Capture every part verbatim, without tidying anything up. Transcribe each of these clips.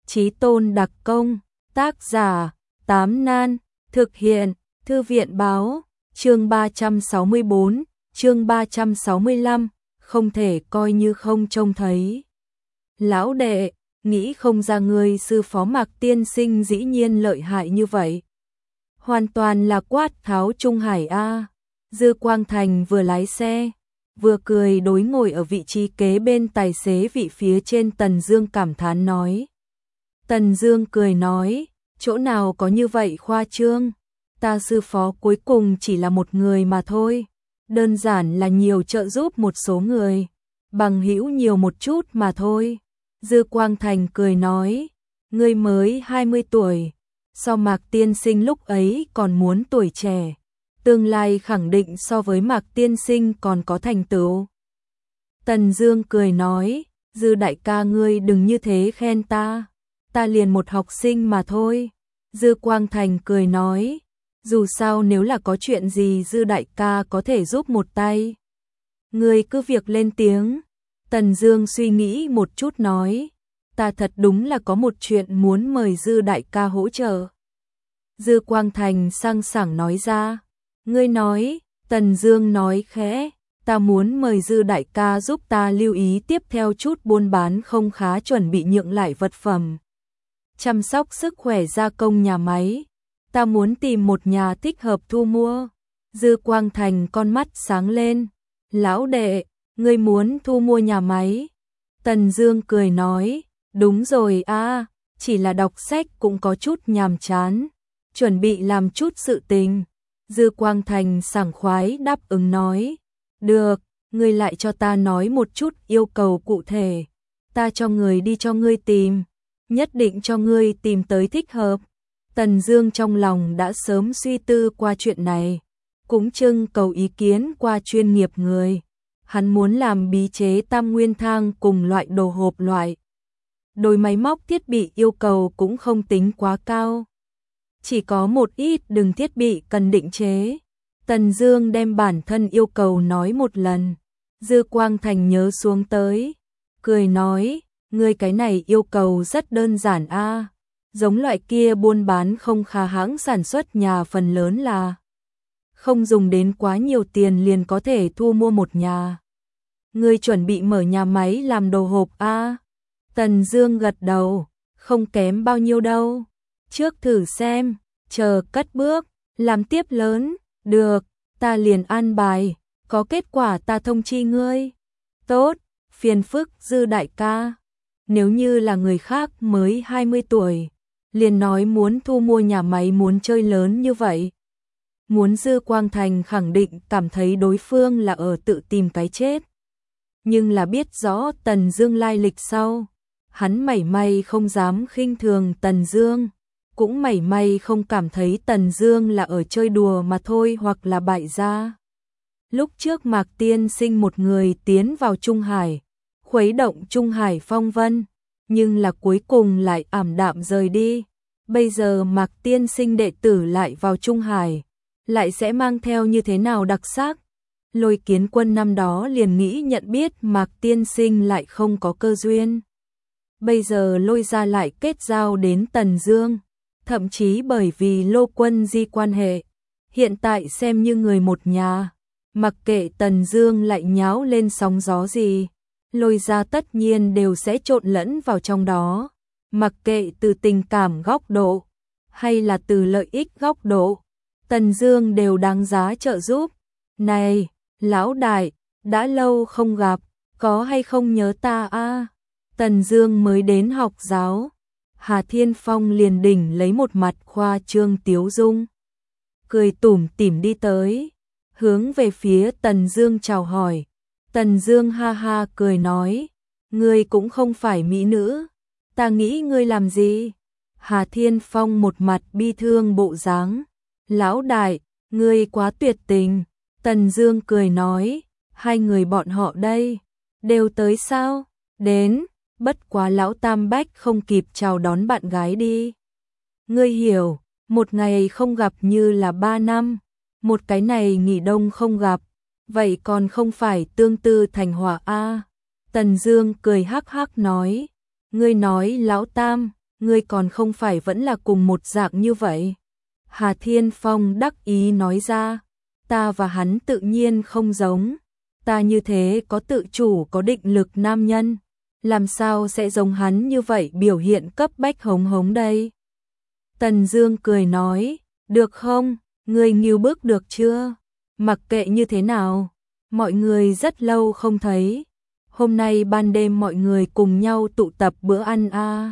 Chí tôn đặc công, tác giả, Tám Nan, thực hiện, Thư viện báo, chương ba trăm sáu mươi bốn, chương ba trăm sáu mươi lăm, không thể coi như không trông thấy. Lão đệ, nghĩ không ra người sư phó Mạc tiên sinh dĩ nhiên lợi hại như vậy. Hoàn toàn là quát tháo Trung Hải a. Dư Quang Thành vừa lái xe, vừa cười đối ngồi ở vị trí kế bên tài xế vị phía trên Tần Dương cảm thán nói. Tần Dương cười nói, chỗ nào có như vậy khoa trương, ta sư phó cuối cùng chỉ là một người mà thôi, đơn giản là nhiều trợ giúp một số người, bằng hữu nhiều một chút mà thôi. Dư Quang Thành cười nói, ngươi mới hai mươi tuổi, so Mạc tiên sinh lúc ấy còn muốn tuổi trẻ, tương lai khẳng định so với Mạc tiên sinh còn có thành tựu. Tần Dương cười nói, Dư đại ca ngươi đừng như thế khen ta, ta liền một học sinh mà thôi. Dư Quang Thành cười nói, dù sao nếu là có chuyện gì Dư đại ca có thể giúp một tay. Ngươi cứ việc lên tiếng. Tần Dương suy nghĩ một chút nói, ta thật đúng là có một chuyện muốn mời Dư đại ca hỗ trợ. Dư Quang Thành sang sảng nói ra, ngươi nói. Tần Dương nói khẽ, ta muốn mời Dư đại ca giúp ta lưu ý tiếp theo chút buôn bán không khá chuẩn bị nhượng lại vật phẩm, chăm sóc sức khỏe gia công nhà máy, ta muốn tìm một nhà thích hợp thu mua. Dư Quang Thành con mắt sáng lên, lão đệ, ngươi muốn thu mua nhà máy? Tần Dương cười nói, đúng rồi a, chỉ là đọc sách cũng có chút nhàm chán, chuẩn bị làm chút sự tình. Dư Quang Thành sảng khoái đáp ứng nói, được, ngươi lại cho ta nói một chút yêu cầu cụ thể, ta cho người đi cho ngươi tìm, nhất định cho ngươi tìm tới thích hợp. Tần Dương trong lòng đã sớm suy tư qua chuyện này, cũng trưng cầu ý kiến qua chuyên nghiệp người. Hắn muốn làm bí chế tam nguyên thang cùng loại đồ hộp loại. Đôi máy móc thiết bị yêu cầu cũng không tính quá cao, chỉ có một ít đường thiết bị cần định chế. Tần Dương đem bản thân yêu cầu nói một lần, Dư Quang Thành nhớ xuống tới, cười nói, ngươi cái này yêu cầu rất đơn giản a, giống loại kia buôn bán không khá hãng sản xuất nhà phần lớn là không dùng đến quá nhiều tiền liền có thể thu mua một nhà. Ngươi chuẩn bị mở nhà máy làm đồ hộp a? Tần Dương gật đầu, không kém bao nhiêu đâu. Trước thử xem, chờ cất bước, làm tiếp lớn, được, ta liền an bài, có kết quả ta thông chi ngươi. Tốt, phiền phức Dư đại ca. Nếu như là người khác mới hai mươi tuổi, liền nói muốn thu mua nhà máy muốn chơi lớn như vậy. Muốn Dư Quang Thành khẳng định cảm thấy đối phương là ở tự tìm cái chết. Nhưng là biết rõ Tần Dương lai lịch sau, hắn mảy may không dám khinh thường Tần Dương, cũng mảy may không cảm thấy Tần Dương là ở chơi đùa mà thôi hoặc là bại gia. Lúc trước Mạc tiên sinh một người tiến vào Trung Hải, khuấy động Trung Hải phong vân, nhưng là cuối cùng lại ảm đạm rời đi. Bây giờ Mạc tiên sinh đệ tử lại vào Trung Hải, lại sẽ mang theo như thế nào đặc sắc? Lôi Kiến Quân năm đó liền nghĩ nhận biết Mạc tiên sinh lại không có cơ duyên. Bây giờ Lôi gia lại kết giao đến Tần Dương, thậm chí bởi vì Lô Quân Di quan hệ, hiện tại xem như người một nhà, mặc kệ Tần Dương lại nháo lên sóng gió gì, Lôi gia tất nhiên đều sẽ trộn lẫn vào trong đó, mặc kệ từ tình cảm góc độ hay là từ lợi ích góc độ, Tần Dương đều đáng giá trợ giúp. Này, lão đại, đã lâu không gặp, có hay không nhớ ta a? Tần Dương mới đến học giáo, Hà Thiên Phong liền đỉnh lấy một mặt khoa trương tiếu dung, cười tủm tỉm đi tới, hướng về phía Tần Dương chào hỏi. Tần Dương ha ha cười nói, ngươi cũng không phải mỹ nữ, ta nghĩ ngươi làm gì? Hà Thiên Phong một mặt bi thương bộ dáng, lão đại, ngươi quá tuyệt tình. Tần Dương cười nói, hai người bọn họ đây, đều tới sao? Đến, bất quá lão Tam Bách không kịp chào đón bạn gái đi. Ngươi hiểu, một ngày không gặp như là ba năm, một cái này nghỉ đông không gặp, vậy còn không phải tương tư thành họa a? Tần Dương cười hắc hắc nói, ngươi nói lão Tam, ngươi còn không phải vẫn là cùng một dạng như vậy. Hà Thiên Phong đắc ý nói ra, ta và hắn tự nhiên không giống, ta như thế có tự chủ có định lực nam nhân, làm sao sẽ giống hắn như vậy biểu hiện cấp bách hống hống đây. Tần Dương cười nói, được không, ngươi nghêu bức được chưa, mặc kệ như thế nào, mọi người rất lâu không thấy, hôm nay ban đêm mọi người cùng nhau tụ tập bữa ăn a. À.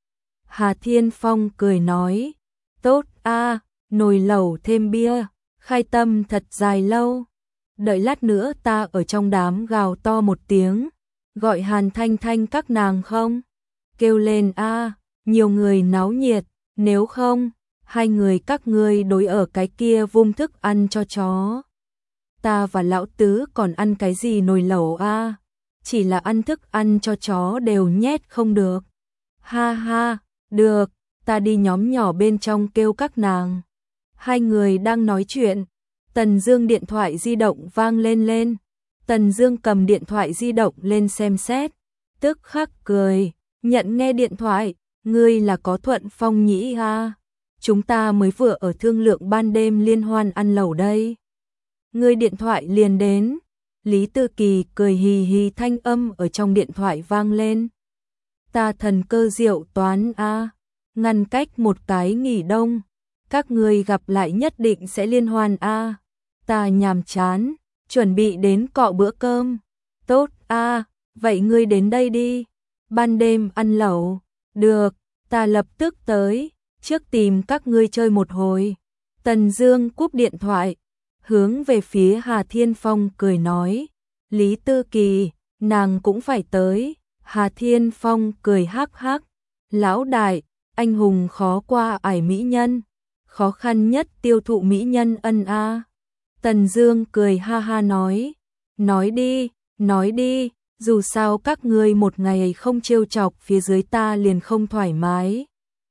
Hà Thiên Phong cười nói, tốt a, à, nồi lẩu thêm bia, khai tâm thật dài lâu. Đợi lát nữa ta ở trong đám gào to một tiếng, gọi Hàn Thanh Thanh các nàng không? Kêu lên a, à, nhiều người náo nhiệt, nếu không, hai người các ngươi đối ở cái kia vung thức ăn cho chó. Ta và lão tứ còn ăn cái gì nồi lẩu a, à? Chỉ là ăn thức ăn cho chó đều nhét không được. Ha ha, được, ta đi nhóm nhỏ bên trong kêu các nàng. Hai người đang nói chuyện, Tần Dương điện thoại di động vang lên lên. Tần Dương cầm điện thoại di động lên xem xét, tức khắc cười, nhận nghe điện thoại, ngươi là có Thuận Phong nhĩ ha? Chúng ta mới vừa ở thương lượng ban đêm liên hoan ăn lẩu đây. Ngươi điện thoại liền đến. Lý Tư Kỳ cười hì hì thanh âm ở trong điện thoại vang lên. Ta thần cơ diệu toán a, ngăn cách một cái nghỉ đông, các ngươi gặp lại nhất định sẽ liên hoan a. Ta nhàm chán, chuẩn bị đến cọ bữa cơm. Tốt a, vậy ngươi đến đây đi. Ban đêm ăn lẩu, được, ta lập tức tới, trước tìm các ngươi chơi một hồi. Tần Dương cúp điện thoại, hướng về phía Hà Thiên Phong cười nói, Lý Tư Kỳ, nàng cũng phải tới. Hà Thiên Phong cười hắc hắc, lão đại, anh hùng khó qua ải mỹ nhân, khó khăn nhất tiêu thụ mỹ nhân ân a. Tần Dương cười ha ha nói, nói đi, nói đi, dù sao các ngươi một ngày không trêu chọc phía dưới ta liền không thoải mái.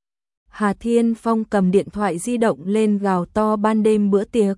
Hà Thiên Phong cầm điện thoại di động lên gào to ban đêm bữa tiệc.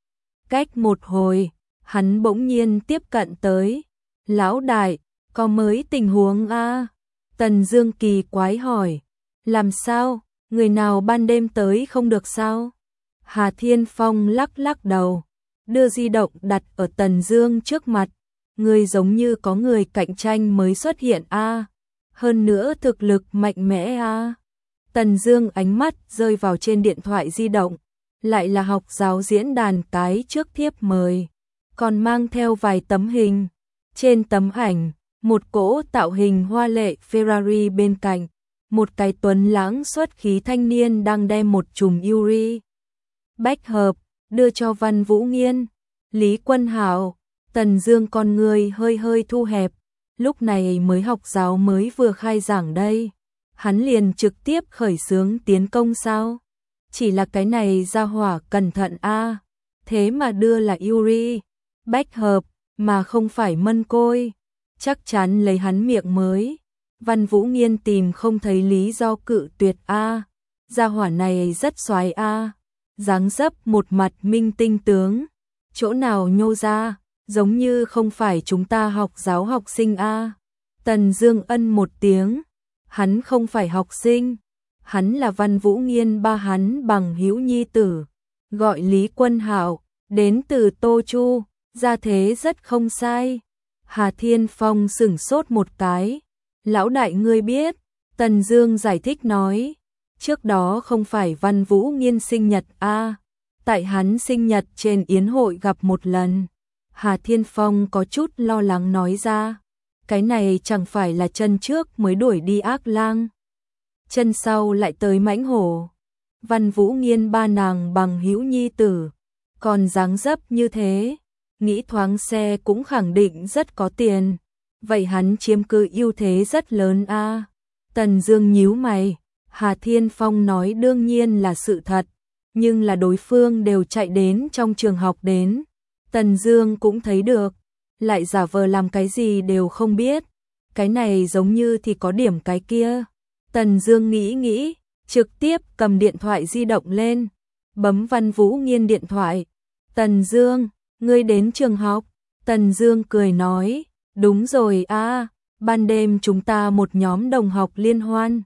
Cách một hồi, hắn bỗng nhiên tiếp cận tới, lão đại, có mới tình huống a? À? Tần Dương kỳ quái hỏi, làm sao, người nào ban đêm tới không được sao? Hà Thiên Phong lắc lắc đầu, đưa di động đặt ở Tần Dương trước mặt, người giống như có người cạnh tranh mới xuất hiện a, à? Hơn nữa thực lực mạnh mẽ a. À? Tần Dương ánh mắt rơi vào trên điện thoại di động, lại là học giáo diễn đàn cái trước thiếp mời, còn mang theo vài tấm hình. Trên tấm ảnh, một cỗ tạo hình hoa lệ Ferrari bên cạnh, một cái tuấn lãng xuất khí thanh niên đang đem một chùm Yuri bách hợp đưa cho Văn Vũ Nghiên. Lý Quân Hạo, Tần Dương con người hơi hơi thu hẹp, lúc này mới học giáo mới vừa khai giảng đây, hắn liền trực tiếp khởi xướng tiến công sao? Chỉ là cái này ra hỏa cẩn thận a, à, thế mà đưa là Yuri bách hợp mà không phải mân côi, chắc chắn lấy hắn miệng mới. Văn Vũ Nghiên tìm không thấy lý do cự tuyệt a, à. Gia hỏa này rất xoái a, à. Dáng dấp một mặt minh tinh tướng, chỗ nào nhô ra, giống như không phải chúng ta học giáo học sinh a. À. Tần Dương ân một tiếng, hắn không phải học sinh, hắn là Văn Vũ Nghiên ba hắn bằng hữu nhi tử, gọi Lý Quân Hạo, đến từ Tô Chu, gia thế rất không sai. Hà Thiên Phong sững sốt một cái, lão đại ngươi biết? Tần Dương giải thích nói, trước đó không phải Văn Vũ Nghiên sinh nhật a, à, tại hắn sinh nhật trên yến hội gặp một lần. Hà Thiên Phong có chút lo lắng nói ra, cái này chẳng phải là chân trước mới đuổi đi ác lang, chân sau lại tới mãnh hổ. Văn Vũ Nghiên ba nàng bằng hữu nhi tử, còn dáng dấp như thế, nghĩ thoáng xe cũng khẳng định rất có tiền, vậy hắn chiếm cứ ưu thế rất lớn a. À. Tần Dương nhíu mày, Hà Thiên Phong nói đương nhiên là sự thật, nhưng là đối phương đều chạy đến trong trường học đến, Tần Dương cũng thấy được, lại giả vờ làm cái gì đều không biết, cái này giống như thì có điểm cái kia. Tần Dương nghĩ nghĩ, trực tiếp cầm điện thoại di động lên, bấm Văn Vũ Nghiên điện thoại. Tần Dương, ngươi đến trường học? Tần Dương cười nói, đúng rồi a, à, ban đêm chúng ta một nhóm đồng học liên hoan,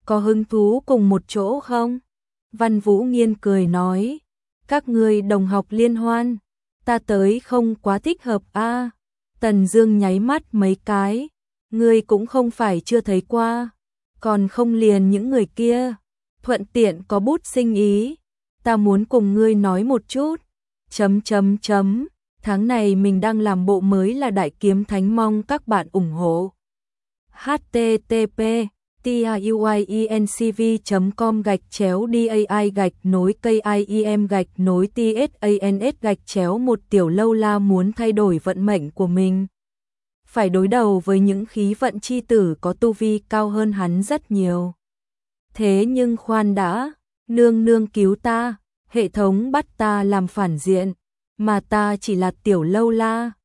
có hứng thú cùng một chỗ không? Văn Vũ Nghiên cười nói, các người đồng học liên hoan, ta tới không quá thích hợp a. Tần Dương nháy mắt mấy cái, ngươi cũng không phải chưa thấy qua, còn không liền những người kia, thuận tiện có bút sinh ý, ta muốn cùng ngươi nói một chút. Chấm chấm chấm, tháng này mình đang làm bộ mới là Đại Kiếm Thánh, mong các bạn ủng hộ. h t t p tuyencv chấm com gạch chéo dai gạch nối kim gạch nối tsans gạch chéo một Tiểu Lâu La muốn thay đổi vận mệnh của mình. Phải đối đầu với những khí vận chi tử có tu vi cao hơn hắn rất nhiều. Thế nhưng khoan đã, nương nương cứu ta, hệ thống bắt ta làm phản diện, mà ta chỉ là Tiểu Lâu La.